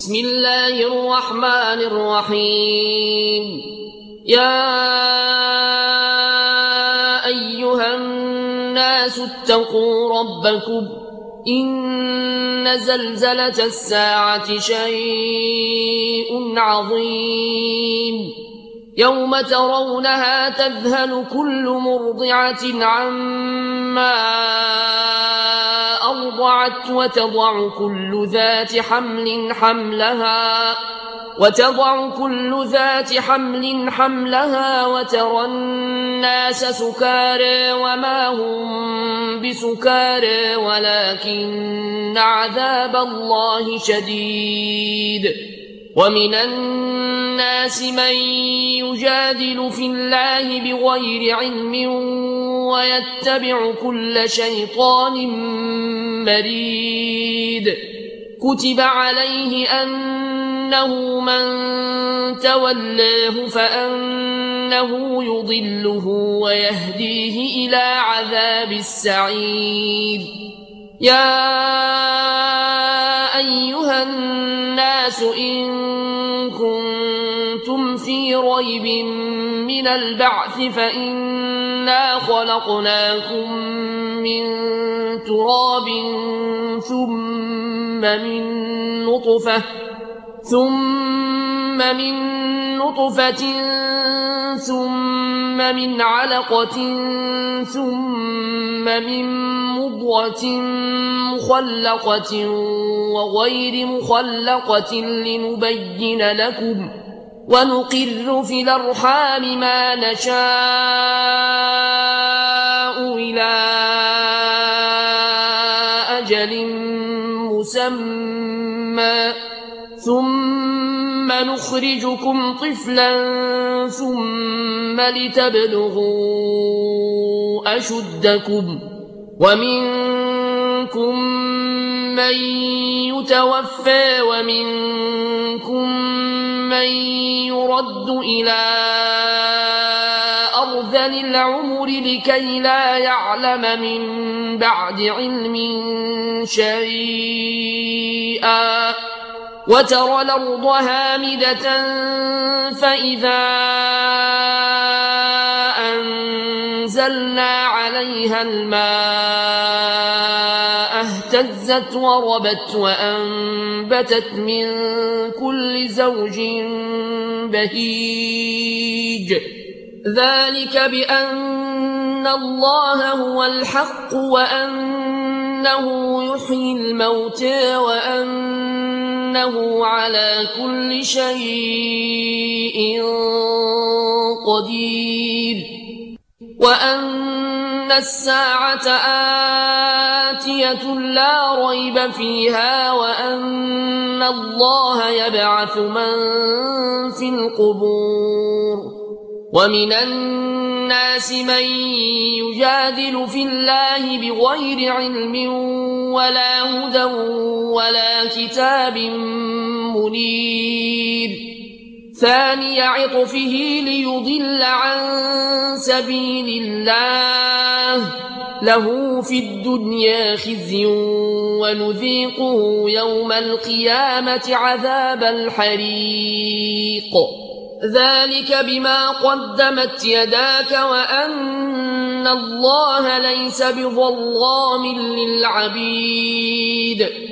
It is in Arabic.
بسم الله الرحمن الرحيم. يا أيها الناس اتقوا ربكم إن زلزلة الساعة شيء عظيم يوم ترونها تذهل كل مرضعة عما أرضعت وتضع كل ذات حمل حملها وترى الناس سكارى وما هم بسكارى ولكن عذاب الله شديد. ومن الناس من يجادل في الله بغير علم ويتبع كل شيطان مريد. كتب عليه أنه من تولاه فأنه يضله ويهديه إلى عذاب السعير. يا أيها الناس إن كنتم في ريب من البعث فإنا خلقناكم من تراب ثم من نطفة ثم من علقة ثم من مضغة مخلقة وغير مخلقة لنبين لكم ونقر في الأرحام ما نشاء إلى أجل مسمى ثم نخرجكم طفلا ثم لتبلغوا أشدكم ومنكم من يتوفى ومنكم من يرد إلى أرذل العمر لكي لا يعلم من بعد علم شيئا. وترى الأرض هامدة فإذا أنزلنا عليها الماء اهتزت وربت وأنبتت من كل زوج بهيج. ذلك بأن الله هو الحق وأنه يحيي الموتى وأنه على كل شيء قدير وأن الساعة آتية لا ريب فيها وأن الله يبعث من في القبور. ومن الناس من يجادل في الله بغير علم ولا هدى ولا كتاب منير. ثاني عطفه ليضل عن سبيل الله له في الدنيا خزي ونذيقه يوم القيامة عذاب الحريق. ذلك بما قدمت يداك وأن الله ليس بظلام للعبيد.